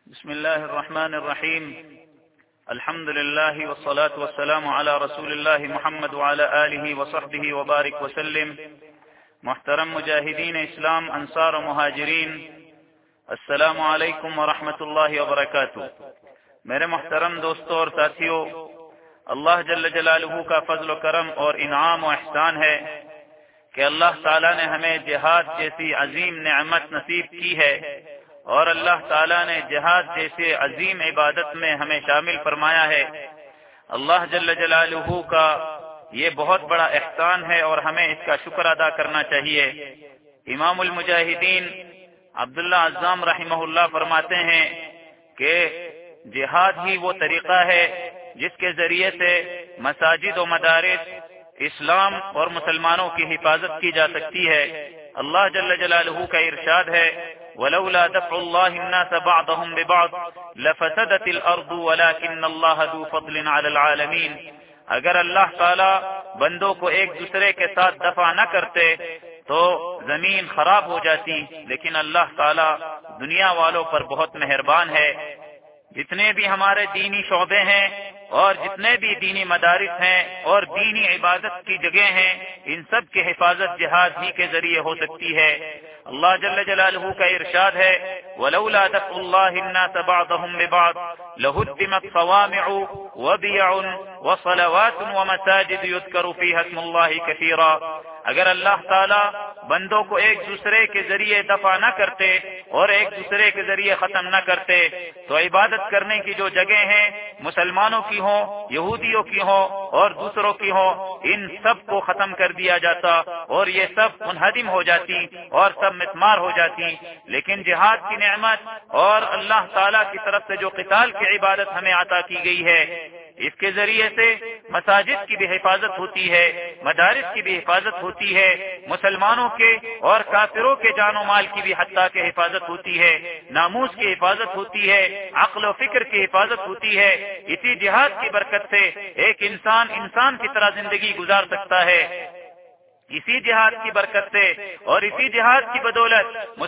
بسم الله الرحمن الرحيم. الحمد لله والصلاة والسلام على رسول الله محمد وعلى آله وصحبه وبارك وسلم. محترم مجاہدین اسلام، انصار و مہاجرین، السلام علیکم ورحمۃ اللہ وبرکاتہ. میرے محترم دوستوں اور ساتھیوں، اللہ جل جلالہ کا فضل و کرم اور انعام و احسان ہے کہ اللہ تعالیٰ نے ہمیں جہاد جیسی عظیم نعمت نصیب کی ہے، اور اللہ تعالیٰ نے جہاد جیسے عظیم عبادت میں ہمیں شامل فرمایا ہے. اللہ جل جلالہ کا یہ بہت بڑا احسان ہے اور ہمیں اس کا شکر ادا کرنا چاہیے. امام المجاہدین عبداللہ عزام رحمہ اللہ فرماتے ہیں کہ جہاد ہی وہ طریقہ ہے جس کے ذریعے سے مساجد و مدارس، اسلام اور مسلمانوں کی حفاظت کی جا سکتی ہے. اللہ جل جلالہ کا ارشاد ہے، وَلَوْلَا دَفْعُ اللَّهِ النَّاسَ بَعْضَهُمْ بِبَعْضٍ لَفَسَدَتِ الْأَرْضُ وَلَكِنَّ اللَّهَ ذُو فَضْلٍ عَلَى الْعَالَمِينَ. اگر اللہ تعالی بندوں کو ایک دوسرے کے ساتھ دفع نہ کرتے تو زمین خراب ہو جاتی، لیکن اللہ تعالی دنیا والوں پر بہت مہربان ہے. جتنے بھی ہمارے دینی شعبے ہیں اور جتنے بھی دینی مدارس ہیں اور دینی عبادت کی جگہ ہیں، ان سب کی حفاظت جہاد ہی کے ذریعے ہو سکتی ہے. اللہ جل جلالہ کا ارشاد ہے، وَلَوْلَا دَفْعُ اللَّهِ النَّاسَ بَعْضَهُمْ بِبَعْضٍ لَهُدِّمَتْ صَوَامِعُ وَبِيَعٌ وَصَلَوَاتٌ وَمَسَاجِدُ يُذْكَرُ فِيهَا اسْمُ اللَّهِ كَثِيرًا. اگر اللہ تعالی بندوں کو ایک دوسرے کے ذریعے دفع نہ کرتے اور ایک دوسرے کے ذریعے ختم نہ کرتے تو عبادت کرنے کی جو جگہ ہیں، مسلمانوں کی ہوں، یہودیوں کی ہوں اور دوسروں کی ہوں، ان سب کو ختم کر دیا جاتا اور یہ سب منہدم ہو جاتی اور سب مسمار ہو جاتی. لیکن جہاد کی نعمت اور اللہ تعالی کی طرف سے جو قتال کی عبادت ہمیں عطا کی گئی ہے، اس کے ذریعے سے مساجد کی بھی حفاظت ہوتی ہے، مدارس کی بھی حفاظت ہوتی ہے، مسلمانوں کے اور کافروں کے جان و مال کی بھی حتیٰ کہ حفاظت ہوتی ہے، ناموس کی حفاظت ہوتی ہے، عقل و فکر کی حفاظت ہوتی ہے. اسی جہاد کی برکت سے ایک انسان کی طرح زندگی گزار سکتا ہے. اسی جہاد کی برکت سے اور اسی جہاد کی بدولت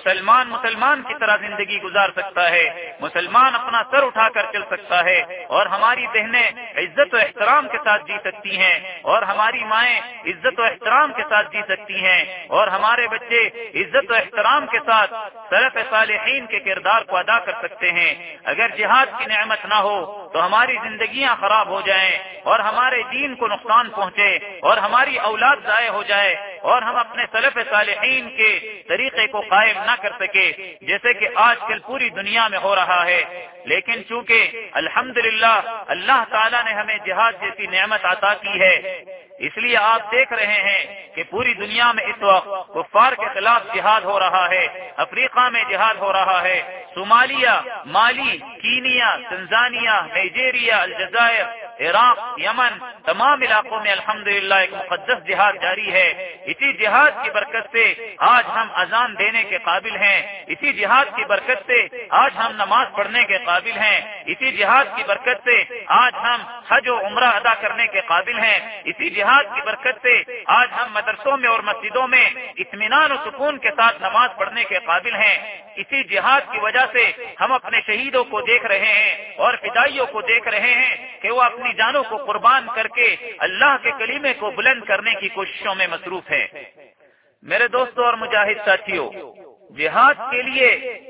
مسلمان کی طرح زندگی گزار سکتا ہے. مسلمان اپنا سر اٹھا کر چل سکتا ہے اور ہماری بہنیں عزت و احترام کے ساتھ جی سکتی ہیں اور ہماری مائیں عزت و احترام کے ساتھ جی سکتی ہیں اور ہمارے بچے عزت و احترام کے ساتھ سلف صالحین کے کردار کو ادا کر سکتے ہیں. اگر جہاد کی نعمت نہ ہو تو ہماری زندگیاں خراب ہو جائیں اور ہمارے دین کو نقصان پہنچے اور ہماری اولاد ضائع ہو جائے اور ہم اپنے سلف صالحین کے طریقے کو قائم نہ کر سکے، جیسے کہ آج کل پوری دنیا میں ہو رہا ہے. لیکن چونکہ الحمدللہ اللہ تعالیٰ نے ہمیں جہاد جیسی نعمت عطا کی ہے، اس لیے آپ دیکھ رہے ہیں کہ پوری دنیا میں اس وقت کفار کے خلاف جہاد ہو رہا ہے. افریقہ میں جہاد ہو رہا ہے، صومالیہ، مالی، کینیا، تنزانیہ، نائجیریا، الجزائر، عراق، یمن، تمام علاقوں میں الحمدللہ ایک مقدس جہاد جاری ہے. اسی جہاد کی برکت سے آج ہم اذان دینے کے قابل ہیں، اسی جہاد کی برکت سے آج ہم نماز پڑھنے کے قابل ہیں، اسی جہاد کی برکت سے آج ہم حج و عمرہ ادا کرنے کے قابل ہیں، اسی جہاد کی برکت سے آج ہم مدرسوں میں اور مسجدوں میں اطمینان و سکون کے ساتھ نماز پڑھنے کے قابل ہیں. اسی جہاد کی وجہ سے ہم اپنے شہیدوں کو دیکھ رہے ہیں اور فدائیوں کو دیکھ رہے ہیں کہ وہ اپنی جانوں کو قربان کر کے اللہ کے کلمے کو بلند کرنے کی کوششوں میں مصروف ہیں. میرے دوستوں اور مجاہد ساتھیوں، جہاد کے لیے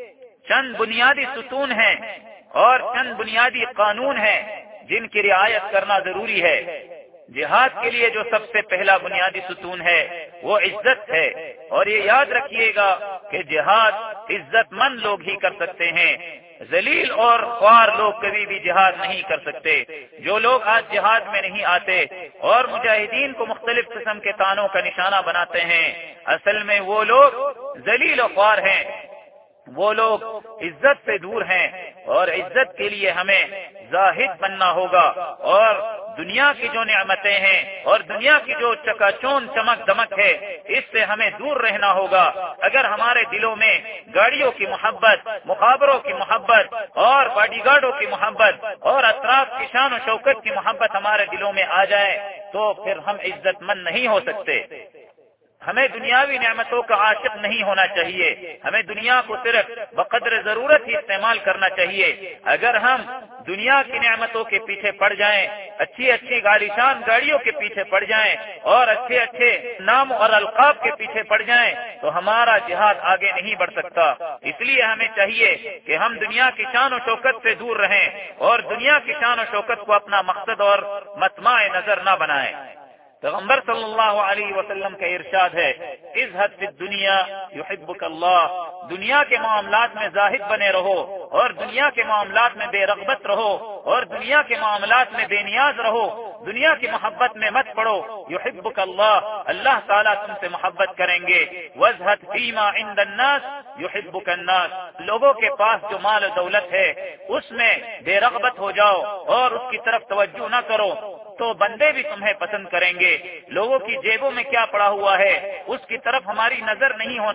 چند بنیادی ستون ہیں اور چند بنیادی قانون ہیں جن کی رعایت کرنا ضروری ہے. جہاد کے لیے جو سب سے پہلا بنیادی ستون ہے وہ عزت ہے، اور یہ یاد رکھیے گا کہ جہاد عزت مند لوگ ہی کر سکتے ہیں، ذلیل اور خوار لوگ کبھی بھی جہاد نہیں کر سکتے. جو لوگ آج جہاد میں نہیں آتے اور مجاہدین کو مختلف قسم کے طعنوں کا نشانہ بناتے ہیں، اصل میں وہ لوگ ذلیل و خوار ہیں، وہ لوگ عزت سے دور ہیں. اور عزت کے لیے ہمیں زاہد بننا ہوگا اور دنیا کی جو نعمتیں ہیں اور دنیا کی جو چکا چون چمک دمک ہے اس سے ہمیں دور رہنا ہوگا. اگر ہمارے دلوں میں گاڑیوں کی محبت، مخابروں کی محبت اور باڈی گارڈوں کی محبت اور اطراف کی شان و شوکت کی محبت ہمارے دلوں میں آ جائے تو پھر ہم عزت مند نہیں ہو سکتے. ہمیں دنیاوی نعمتوں کا عاشق نہیں ہونا چاہیے، ہمیں دنیا کو صرف بقدر ضرورت ہی استعمال کرنا چاہیے۔ اگر ہم دنیا کی نعمتوں کے پیچھے پڑ جائیں، اچھی اچھی عالیشان گاڑیوں کے پیچھے پڑ جائیں اور اچھے اچھے نام اور القاب کے پیچھے پڑ جائیں تو ہمارا جہاد آگے نہیں بڑھ سکتا۔ اس لیے ہمیں چاہیے کہ ہم دنیا کی شان و شوکت سے دور رہیں اور دنیا کی شان و شوکت کو اپنا مقصد اور مطمع نظر نہ بنائیں۔ پیغمبر صلی اللہ علیہ وسلم کا ارشاد ہے، اذهب فی الدنیا یحبک اللہ، دنیا کے معاملات میں زاہد بنے رہو اور دنیا کے معاملات میں بے رغبت رہو اور دنیا کے معاملات میں بے نیاز رہو، دنیا کی محبت میں مت پڑو، یحبک اللہ، اللہ تعالیٰ تم سے محبت کریں گے۔ وازہد فیما عند الناس یحبک الناس، لوگوں کے پاس جو مال و دولت ہے اس میں بے رغبت ہو جاؤ اور اس کی طرف توجہ نہ کرو تو بندے بھی تمہیں پسند کریں گے۔ لوگوں کی جیبوں میں کیا پڑا ہوا ہے اس کی طرف ہماری نظر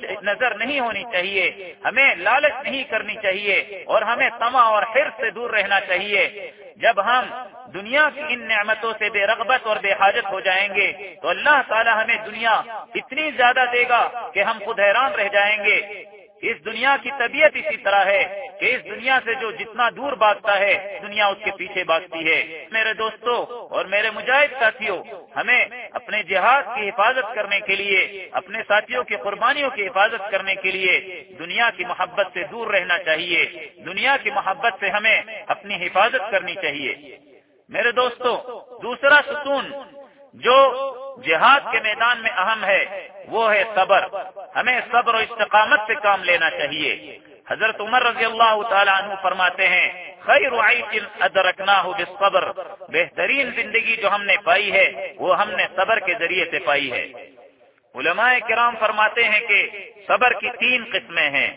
نہیں ہونی چاہیے، ہمیں لالچ نہیں کرنی چاہیے اور ہمیں طمع اور حرص سے دور رہنا چاہیے۔ جب ہم دنیا کی ان نعمتوں سے بے رغبت اور بے حاجت ہو جائیں گے تو اللہ تعالی ہمیں دنیا اتنی زیادہ دے گا کہ ہم خود حیران رہ جائیں گے۔ اس دنیا کی طبیعت اسی طرح ہے کہ اس دنیا سے جو جتنا دور بھاگتا ہے دنیا اس کے پیچھے بھاگتی ہے۔ میرے دوستوں اور میرے مجاہد ساتھیوں، ہمیں اپنے جہاد کی حفاظت کرنے کے لیے، اپنے ساتھیوں کی قربانیوں کی حفاظت کرنے کے لیے دنیا کی محبت سے دور رہنا چاہیے، دنیا کی محبت سے ہمیں اپنی حفاظت کرنی چاہیے۔ میرے دوستوں، دوسرا ستون جو جہاد کے میدان میں اہم ہے وہ ہے صبر۔ ہمیں صبر و استقامت سے کام لینا چاہیے۔ حضرت عمر رضی اللہ تعالی عنہ فرماتے ہیں، خیر عیش ادرکناہ بالصبر، بہترین زندگی جو ہم نے پائی ہے وہ ہم نے صبر کے ذریعے سے پائی ہے۔ علماء کرام فرماتے ہیں کہ صبر کی 3 قسمیں ہیں۔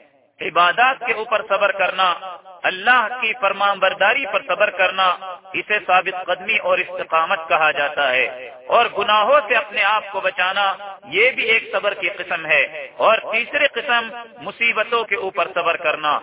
عبادات کے اوپر صبر کرنا، اللہ کی فرمان برداری پر صبر کرنا، اسے ثابت قدمی اور استقامت کہا جاتا ہے، اور گناہوں سے اپنے آپ کو بچانا یہ بھی ایک صبر کی قسم ہے، اور تیسری قسم مصیبتوں کے اوپر صبر کرنا۔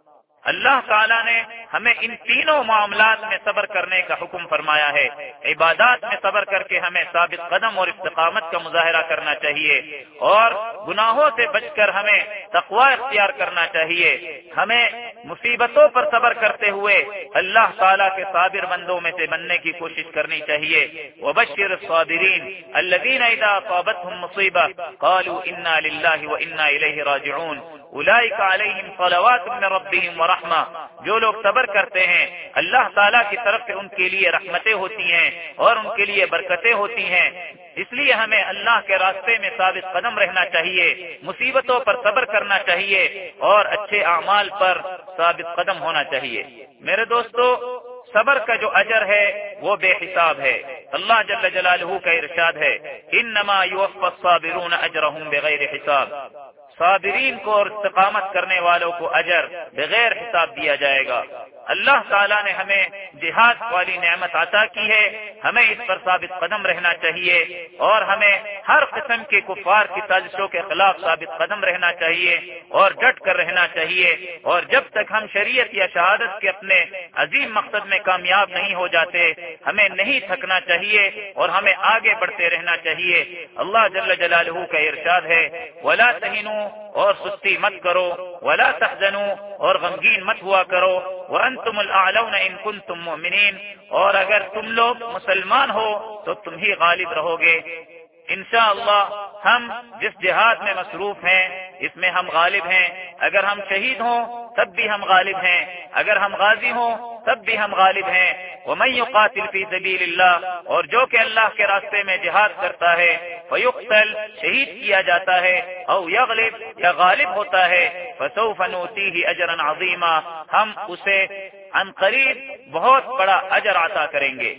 اللہ تعالیٰ نے ہمیں ان تینوں معاملات میں صبر کرنے کا حکم فرمایا ہے۔ عبادات میں صبر کر کے ہمیں ثابت قدم اور استقامت کا مظاہرہ کرنا چاہیے، اور گناہوں سے بچ کر ہمیں تقوی اختیار کرنا چاہیے۔ ہمیں مصیبتوں پر صبر کرتے ہوئے اللہ تعالیٰ کے صابر بندوں میں سے بننے کی کوشش کرنی چاہیے۔ وبشر الصابرین الذین اذا اصابتهم مصیبہ قالوا انا للہ وانا الیہ راجعون اولئک علیہم صلوات من ربہم ورحمہ، جو لوگ صبر کرتے ہیں اللہ تعالیٰ کی طرف سے ان کے لیے رحمتیں ہوتی ہیں اور ان کے لیے برکتیں ہوتی ہیں۔ اس لیے ہمیں اللہ کے راستے میں ثابت قدم رہنا چاہیے، مصیبتوں پر صبر کرنا چاہیے اور اچھے اعمال پر ثابت قدم ہونا چاہیے۔ میرے دوستو، صبر کا جو اجر ہے وہ بے حساب ہے۔ اللہ جل جلالہ کا ارشاد ہے، انما یوفی الصابرون اجرهم بغیر حساب، صابرین کو اور استقامت کرنے والوں کو اجر بغیر حساب دیا جائے گا۔ اللہ تعالیٰ نے ہمیں جہاد والی نعمت عطا کی ہے، ہمیں اس پر ثابت قدم رہنا چاہیے اور ہمیں ہر قسم کے کفار کی سازشوں کے خلاف ثابت قدم رہنا چاہیے اور ڈٹ کر رہنا چاہیے، اور جب تک ہم شریعت یا شہادت کے اپنے عظیم مقصد میں کامیاب نہیں ہو جاتے ہمیں نہیں تھکنا چاہیے اور ہمیں آگے بڑھتے رہنا چاہیے۔ اللہ جل جلالہ کا ارشاد ہے، وَلَا تَهِنُوا، اور سستی مت کرو، وَلَا تَحْزَنُوا، اور غمگین مت ہوا کرو، وَأَنْتُمُ الْأَعْلَوْنَ إِن كُنتُم مُؤْمِنِينَ، اور اگر تم لوگ مسلمان ہو تو تم ہی غالب رہو گے۔ انشاءاللہ ہم جس جہاد میں مصروف ہیں اس میں ہم غالب ہیں، اگر ہم شہید ہوں تب بھی ہم غالب ہیں، اگر ہم غازی ہوں تب بھی ہم غالب ہیں۔ وَمَن يُقَاتِلْ فِي سَبِيلِ اللَّهِ، اور جو کہ اللہ کے راستے میں جہاد کرتا ہے، فَيُقْتَلْ، شہید کیا جاتا ہے، او یغلب، یا غالب ہوتا ہے، فَسَوْفَ نُؤْتِیہِ أَجْرًا عَظِیمًا، ہم اسے عنقریب بہت بڑا اجر عطا کریں گے۔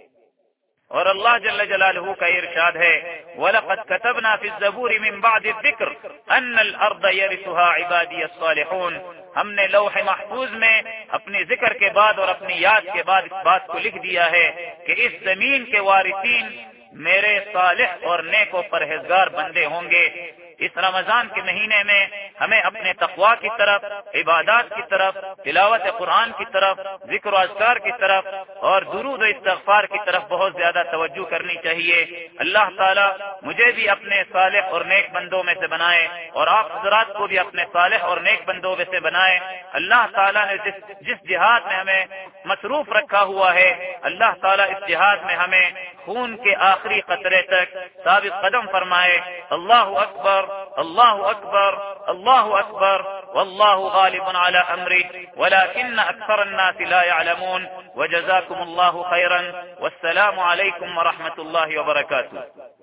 اور اللہ جل جلالہ کا ارشاد ہے، وَلَقَدْ كَتَبْنَا فِي الزَّبُورِ مِن بَعْدِ الذِّكْرِ أَنَّ الْأَرْضَ يَرِثُهَا عِبَادِيَ الصَّالِحُونَ، ہم نے لوح محفوظ میں اپنی ذکر کے بعد اور اپنی یاد کے بعد اس بات کو لکھ دیا ہے کہ اس زمین کے وارثین میرے صالح اور نیک و پرہیزگار بندے ہوں گے۔ اس رمضان کے مہینے میں ہمیں اپنے تقویٰ کی طرف، عبادات کی طرف، تلاوت قرآن کی طرف، ذکر و اذکار کی طرف اور درود و استغفار کی طرف بہت زیادہ توجہ کرنی چاہیے۔ اللہ تعالیٰ مجھے بھی اپنے صالح اور نیک بندوں میں سے بنائے اور آپ حضرات کو بھی اپنے صالح اور نیک بندوں میں سے بنائے۔ اللہ تعالیٰ نے جس جہاد میں ہمیں مصروف رکھا ہوا ہے، اللہ تعالیٰ اس جہاد میں ہمیں خون کے آخری قطرے تک ثابت قدم فرمائے۔ اللہ اکبر، اللہ اکبر، اللہ اکبر، واللہ غالب على امره ولكن اکثر الناس لا يعلمون۔ وجزاكم اللہ خيرا، والسلام علیکم ورحمۃ اللہ وبرکاتہ۔